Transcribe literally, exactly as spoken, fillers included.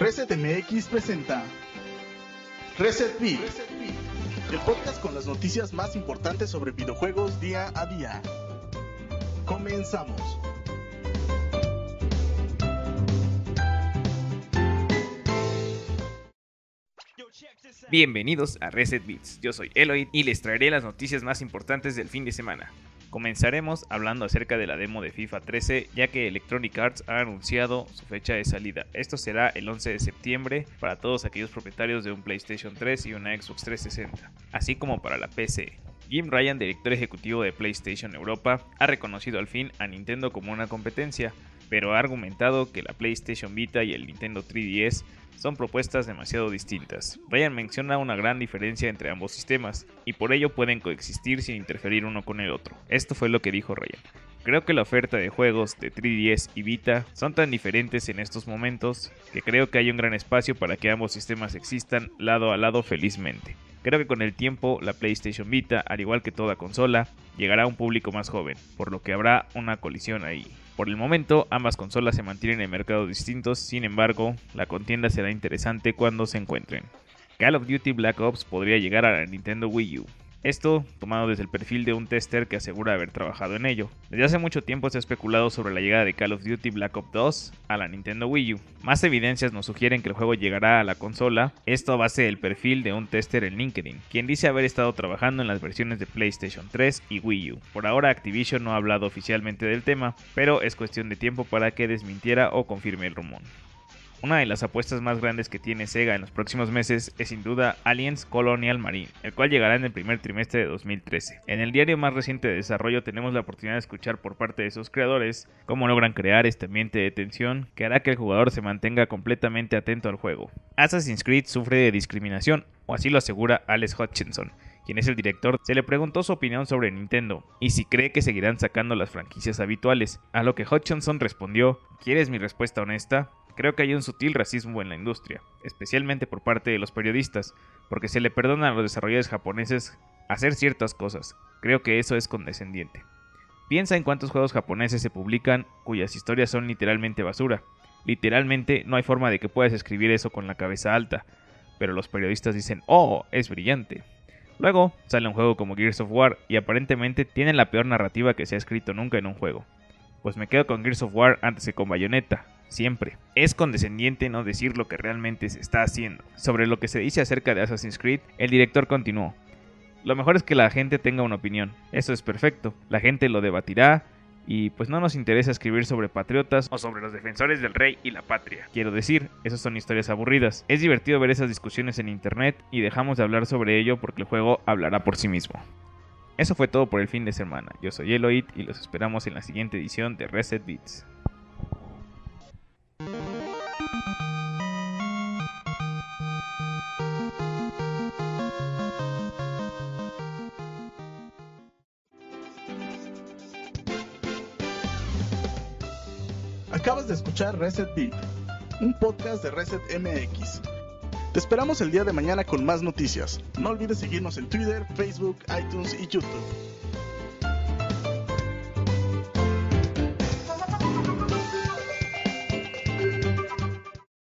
Reset M X presenta Reset Beat, el podcast con las noticias más importantes sobre videojuegos día a día. Comenzamos. Bienvenidos a Reset Beats, yo soy Eloy y les traeré las noticias más importantes del fin de semana. Comenzaremos hablando acerca de la demo de FIFA trece, ya que Electronic Arts ha anunciado su fecha de salida. Esto será el once de septiembre para todos aquellos propietarios de un PlayStation tres y una Xbox trescientos sesenta, así como para la P C. Jim Ryan, director ejecutivo de PlayStation Europa, ha reconocido al fin a Nintendo como una competencia, pero ha argumentado que la PlayStation Vita y el Nintendo tres D S son propuestas demasiado distintas. Ryan menciona una gran diferencia entre ambos sistemas, y por ello pueden coexistir sin interferir uno con el otro. Esto fue lo que dijo Ryan. Creo que la oferta de juegos de tres D S y Vita son tan diferentes en estos momentos que creo que hay un gran espacio para que ambos sistemas existan lado a lado felizmente. Creo que con el tiempo la PlayStation Vita, al igual que toda consola, llegará a un público más joven, por lo que habrá una colisión ahí. Por el momento, ambas consolas se mantienen en mercados distintos, sin embargo, la contienda será interesante cuando se encuentren. Call of Duty Black Ops podría llegar a la Nintendo Wii U. Esto tomado desde el perfil de un tester que asegura haber trabajado en ello. Desde hace mucho tiempo se ha especulado sobre la llegada de Call of Duty Black Ops dos a la Nintendo Wii U. Más evidencias nos sugieren que el juego llegará a la consola, esto a base del perfil de un tester en LinkedIn, quien dice haber estado trabajando en las versiones de PlayStation tres y Wii U. Por ahora Activision no ha hablado oficialmente del tema, pero es cuestión de tiempo para que desmintiera o confirme el rumor. Una de las apuestas más grandes que tiene Sega en los próximos meses es sin duda Aliens Colonial Marine, el cual llegará en el primer trimestre de dos mil trece. En el diario más reciente de desarrollo tenemos la oportunidad de escuchar por parte de sus creadores cómo logran crear este ambiente de tensión que hará que el jugador se mantenga completamente atento al juego. Assassin's Creed sufre de discriminación, o así lo asegura Alex Hutchinson, quien es el director. Se le preguntó su opinión sobre Nintendo y si cree que seguirán sacando las franquicias habituales, a lo que Hutchinson respondió: ¿quieres mi respuesta honesta? Creo que hay un sutil racismo en la industria, especialmente por parte de los periodistas, porque se le perdona a los desarrolladores japoneses hacer ciertas cosas. Creo que eso es condescendiente. Piensa en cuántos juegos japoneses se publican cuyas historias son literalmente basura. Literalmente no hay forma de que puedas escribir eso con la cabeza alta, pero los periodistas dicen: ¡oh, es brillante! Luego sale un juego como Gears of War y aparentemente tiene la peor narrativa que se ha escrito nunca en un juego. Pues me quedo con Gears of War antes que con Bayonetta. Siempre. Es condescendiente no decir lo que realmente se está haciendo. Sobre lo que se dice acerca de Assassin's Creed, el director continuó: lo mejor es que la gente tenga una opinión. Eso es perfecto. La gente lo debatirá y pues no nos interesa escribir sobre patriotas o sobre los defensores del rey y la patria. Quiero decir, esas son historias aburridas. Es divertido ver esas discusiones en internet y dejamos de hablar sobre ello porque el juego hablará por sí mismo. Eso fue todo por el fin de semana. Yo soy Eloy y los esperamos en la siguiente edición de Reset Beats. Acabas de escuchar Reset Beat, un podcast de Reset M X. Te esperamos el día de mañana con más noticias. No olvides seguirnos en Twitter, Facebook, iTunes y YouTube.